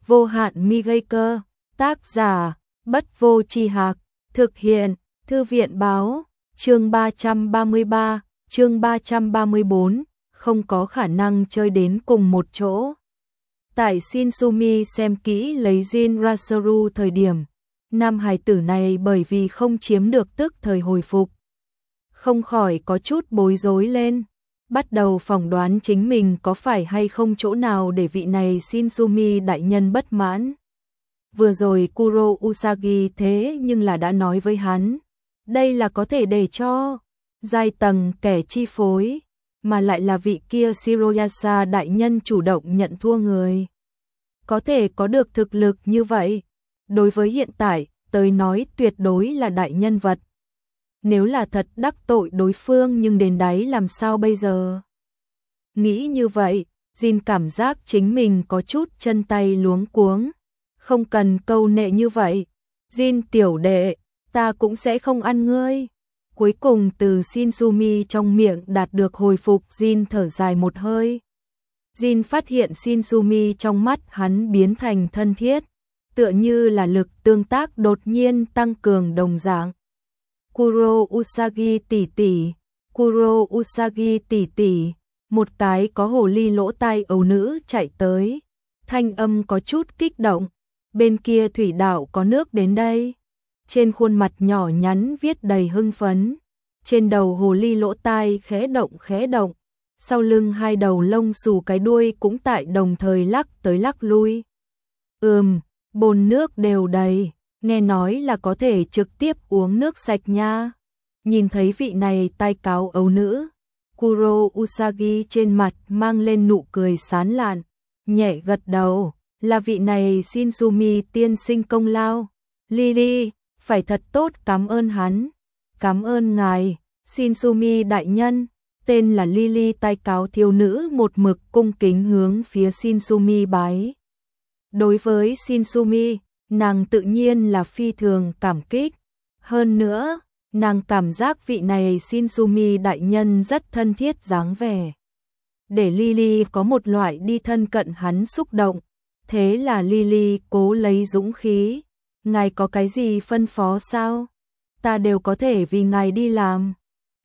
Vô hạn mi gây cơ. Tác giả Bất Vô Tri Hạc. Thực hiện Thư viện báo. Chương 333, chương 334, không có khả năng chơi đến cùng một chỗ. Tại Shinsumi xem kỹ lấy Jin Rasaru thời điểm, nam hài tử này bởi vì không chiếm được tức thời hồi phục, không khỏi có chút bối rối lên, bắt đầu phỏng đoán chính mình có phải hay không chỗ nào để vị này Shinsumi đại nhân bất mãn. Vừa rồi Kuro Usagi thế nhưng là đã nói với hắn, đây là có thể để cho giai tầng kẻ chi phối, mà lại là vị kia Shiroyasa đại nhân chủ động nhận thua người. Có thể có được thực lực như vậy, đối với hiện tại, tới nói tuyệt đối là đại nhân vật. Nếu là thật đắc tội đối phương nhưng đến đáy làm sao bây giờ? Nghĩ như vậy, Jin cảm giác chính mình có chút chân tay luống cuống. Không cần câu nệ như vậy. Jin tiểu đệ, ta cũng sẽ không ăn ngươi. Cuối cùng từ Shinsumi trong miệng đạt được hồi phục, Jin thở dài một hơi. Jin phát hiện Shinsumi trong mắt hắn biến thành thân thiết, tựa như là lực tương tác đột nhiên tăng cường đồng dạng. Kuro Usagi tỷ tỷ, Kuro Usagi tỷ tỷ, một cái có hồ ly lỗ tai ấu nữ chạy tới, thanh âm có chút kích động. Bên kia thủy đạo có nước đến đây. Trên khuôn mặt nhỏ nhắn viết đầy hưng phấn. Trên đầu hồ ly lỗ tai khẽ động. Sau lưng hai đầu lông xù cái đuôi cũng tại đồng thời lắc tới lắc lui. Bồn nước đều đầy. Nghe nói là có thể trực tiếp uống nước sạch nha. Nhìn thấy vị này tai cáo ấu nữ, Kuro Usagi trên mặt mang lên nụ cười sán lạn, nhẹ gật đầu. Là vị này Shinsumi tiên sinh công lao. Lily, phải thật tốt cảm ơn hắn. Cảm ơn ngài, Shinsumi đại nhân. Tên là Lily tai cáo thiếu nữ một mực cung kính hướng phía Shinsumi bái. Đối với Shinsumi, nàng tự nhiên là phi thường cảm kích. Hơn nữa, nàng cảm giác vị này Shinsumi đại nhân rất thân thiết dáng vẻ. Để Lily có một loại đi thân cận hắn xúc động. Thế là Lily cố lấy dũng khí. Ngài có cái gì phân phó sao? Ta đều có thể vì ngài đi làm.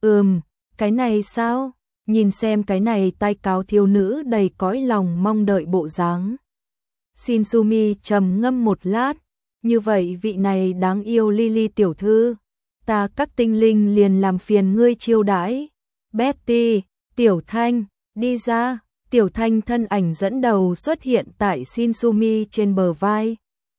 Cái này sao? Nhìn xem cái này tai cáo thiếu nữ đầy cõi lòng mong đợi bộ dáng. Shinsumi trầm ngâm một lát. Như vậy vị này đáng yêu Lily tiểu thư. Ta các tinh linh liền làm phiền ngươi chiêu đãi. Betty, Tiểu Thanh, đi ra. Tiểu Thanh thân ảnh dẫn đầu xuất hiện tại Shinsumi trên bờ vai.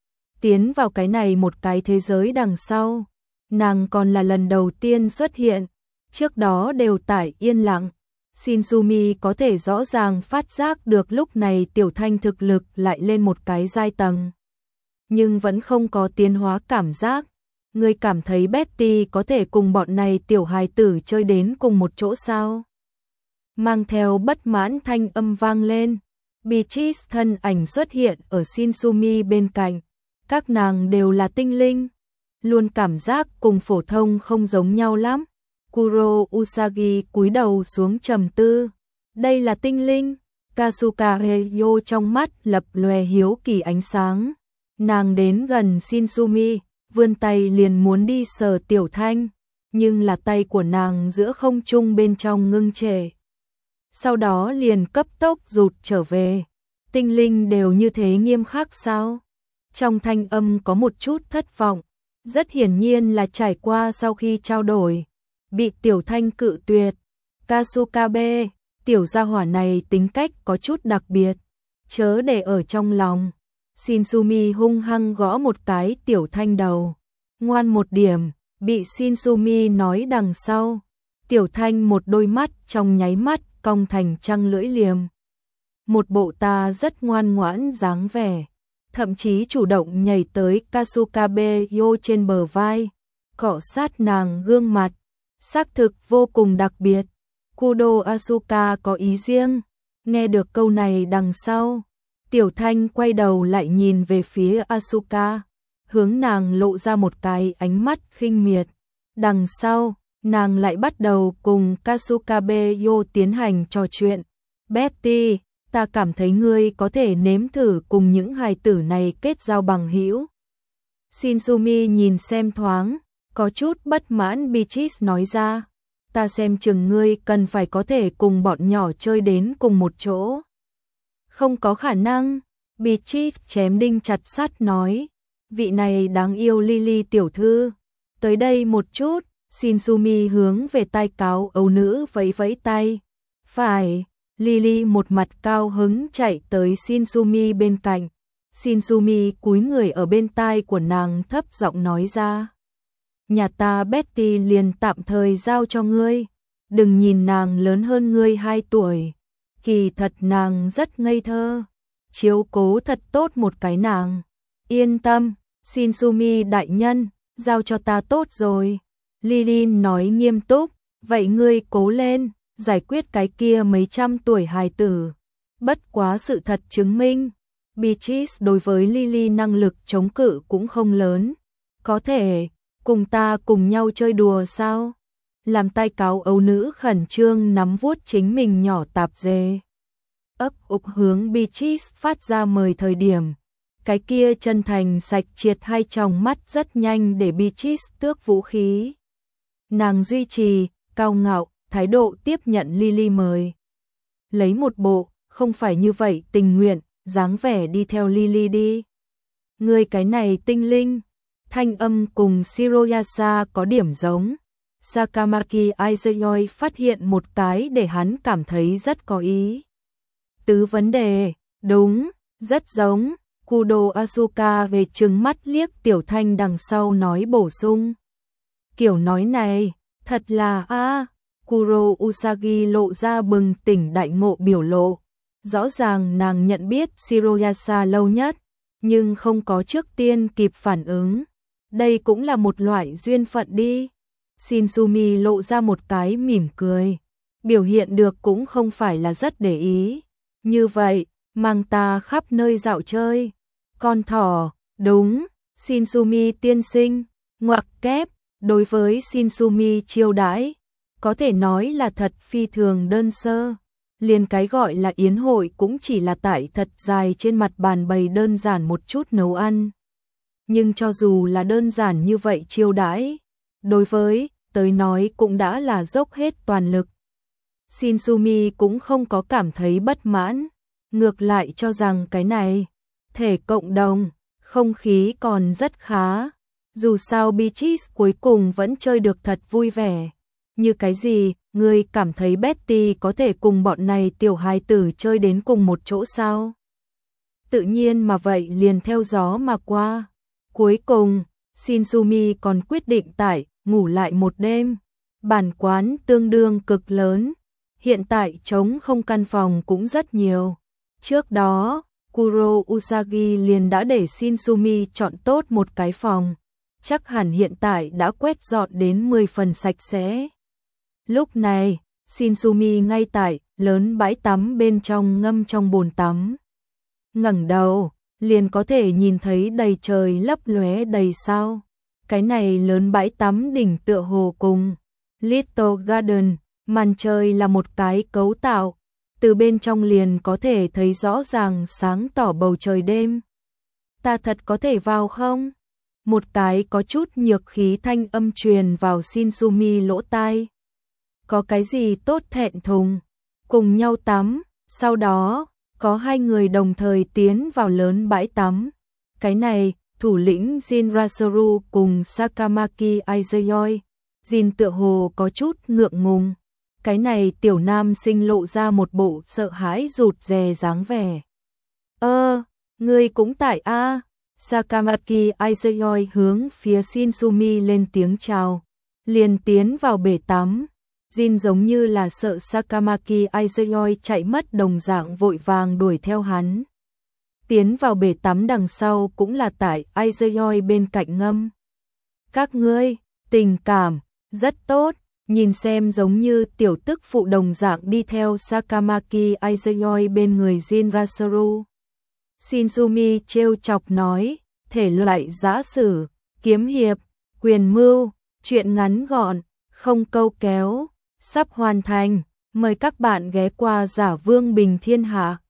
Tiến vào cái này một cái thế giới đằng sau. Nàng còn là lần đầu tiên xuất hiện. Trước đó đều tại yên lặng. Shinsumi có thể rõ ràng phát giác được lúc này Tiểu Thanh thực lực lại lên một cái giai tầng. Nhưng vẫn không có tiến hóa cảm giác. Ngươi cảm thấy Betty có thể cùng bọn này tiểu hài tử chơi đến cùng một chỗ sao? Mang theo bất mãn thanh âm vang lên. Beatrice thân ảnh xuất hiện ở Shinsumi bên cạnh. Các nàng đều là tinh linh. Luôn cảm giác cùng phổ thông không giống nhau lắm. Kuro Usagi cúi đầu xuống trầm tư. Đây là tinh linh. Kasuka Heyo trong mắt lập lòe hiếu kỳ ánh sáng. Nàng đến gần Shinsumi, vươn tay liền muốn đi sờ Tiểu Thanh. Nhưng là tay của nàng giữa không trung bên trong ngưng trệ. Sau đó liền cấp tốc rụt trở về. Tinh linh đều như thế nghiêm khắc sao? Trong thanh âm có một chút thất vọng. Rất hiển nhiên là trải qua sau khi trao đổi. Bị Tiểu Thanh cự tuyệt. Kasukabe, tiểu gia hỏa này tính cách có chút đặc biệt. Chớ để ở trong lòng. Shinsumi hung hăng gõ một cái Tiểu Thanh đầu. Ngoan một điểm, bị Shinsumi nói đằng sau. Tiểu Thanh một đôi mắt trong nháy mắt cong thành trăng lưỡi liềm. Một bộ ta rất ngoan ngoãn dáng vẻ. Thậm chí chủ động nhảy tới Kasukabe Yo trên bờ vai. Cọ sát nàng gương mặt. Xác thực vô cùng đặc biệt. Kudo Asuka có ý riêng. Nghe được câu này đằng sau. Tiểu Thanh quay đầu lại nhìn về phía Asuka. Hướng nàng lộ ra một cái ánh mắt khinh miệt. Đằng sau, nàng lại bắt đầu cùng Kasukabe Yo tiến hành trò chuyện. Betty, ta cảm thấy ngươi có thể nếm thử cùng những hài tử này kết giao bằng hữu. Shinsumi nhìn xem thoáng, có chút bất mãn Beatrice nói ra, ta xem chừng ngươi cần phải có thể cùng bọn nhỏ chơi đến cùng một chỗ. Không có khả năng, Beatrice chém đinh chặt sắt nói, vị này đáng yêu Lily tiểu thư, tới đây một chút. Shinsumi hướng về tai cáo ấu nữ vẫy vẫy tay. Phải, Lily một mặt cao hứng chạy tới Shinsumi bên cạnh. Shinsumi cúi người ở bên tai của nàng thấp giọng nói ra. Nhà ta Betty liền tạm thời giao cho ngươi. Đừng nhìn nàng lớn hơn ngươi 2 tuổi. Kỳ thật nàng rất ngây thơ. Chiếu cố thật tốt một cái nàng. Yên tâm, Shinsumi đại nhân, giao cho ta tốt rồi. Lily nói nghiêm túc, vậy ngươi cố lên, giải quyết cái kia mấy trăm tuổi hài tử. Bất quá sự thật chứng minh, Beatrice đối với Lily năng lực chống cự cũng không lớn. Có thể, cùng ta cùng nhau chơi đùa sao? Làm tai cáo ấu nữ khẩn trương nắm vuốt chính mình nhỏ tạp dề. Ấp ục hướng Beatrice phát ra mời thời điểm. Cái kia chân thành sạch triệt 2 tròng mắt rất nhanh để Beatrice tước vũ khí. Nàng duy trì, cao ngạo, thái độ tiếp nhận Lily mời. Lấy một bộ, không phải như vậy tình nguyện, dáng vẻ đi theo Lily đi. Người cái này tinh linh, thanh âm cùng Shiroyasa có điểm giống. Sakamaki Aizuyoi phát hiện một cái để hắn cảm thấy rất có ý. Tứ vấn đề, đúng, rất giống. Kudo Asuka về trừng mắt liếc Tiểu Thanh đằng sau nói bổ sung. Kiểu nói này, thật là Kuro Usagi lộ ra bừng tỉnh đại ngộ biểu lộ. Rõ ràng nàng nhận biết Shiroyasa lâu nhất, nhưng không có trước tiên kịp phản ứng. Đây cũng là một loại duyên phận đi. Shinsumi lộ ra một cái mỉm cười. Biểu hiện được cũng không phải là rất để ý. Như vậy, mang ta khắp nơi dạo chơi. Con thỏ, đúng, Shinsumi tiên sinh, ngoặc kép, đối với Shinsumi chiêu đãi, có thể nói là thật phi thường đơn sơ. Liền cái gọi là yến hội cũng chỉ là tại thật dài trên mặt bàn bày đơn giản một chút nấu ăn. Nhưng cho dù là đơn giản như vậy chiêu đãi, đối với tới nói cũng đã là dốc hết toàn lực. Shinsumi cũng không có cảm thấy bất mãn, ngược lại cho rằng cái này thể cộng đồng, không khí còn rất khá. Dù sao Beatrice cuối cùng vẫn chơi được thật vui vẻ. Như cái gì, ngươi cảm thấy Betty có thể cùng bọn này tiểu hài tử chơi đến cùng một chỗ sao? Tự nhiên mà vậy liền theo gió mà qua. Cuối cùng, Shinsumi còn quyết định ngủ lại một đêm. Bản quán tương đương cực lớn. Hiện tại trống không căn phòng cũng rất nhiều. Trước đó, Kuro Usagi liền đã để Shinsumi chọn tốt một cái phòng. Chắc hẳn hiện tại đã quét dọn đến 10 phần sạch sẽ. Lúc này, Shinsumi ngay tại lớn bãi tắm bên trong ngâm trong bồn tắm. Ngẩng đầu, liền có thể nhìn thấy đầy trời lấp lóe đầy sao. Cái này lớn bãi tắm đỉnh tựa hồ cùng Little Garden, màn trời là một cái cấu tạo. Từ bên trong liền có thể thấy rõ ràng sáng tỏ bầu trời đêm. Ta thật có thể vào không? Một cái có chút nhược khí thanh âm truyền vào Shinsumi lỗ tai. Có cái gì tốt thẹn thùng? Cùng nhau tắm, sau đó, có 2 người đồng thời tiến vào lớn bãi tắm. Cái này, thủ lĩnh Jinrasaru cùng Sakamaki Aizuyoi. Jin tựa hồ có chút ngượng ngùng. Cái này tiểu nam sinh lộ ra một bộ sợ hãi rụt rè dáng vẻ. Ngươi cũng tại a? Sakamaki Aizuyoi hướng phía Shinsumi lên tiếng chào. Liền tiến vào bể tắm. Jin giống như là sợ Sakamaki Aizuyoi chạy mất đồng dạng vội vàng đuổi theo hắn. Tiến vào bể tắm đằng sau cũng là tại Aizuyoi bên cạnh ngâm. Các ngươi, tình cảm, rất tốt. Nhìn xem giống như tiểu tức phụ đồng dạng đi theo Sakamaki Aizuyoi bên người Jinrasaru. Shinsumi trêu chọc nói, thể loại giã sử, kiếm hiệp, quyền mưu, truyện ngắn gọn, không câu kéo, sắp hoàn thành. Mời các bạn ghé qua Giả Vương Bình Thiên Hạ.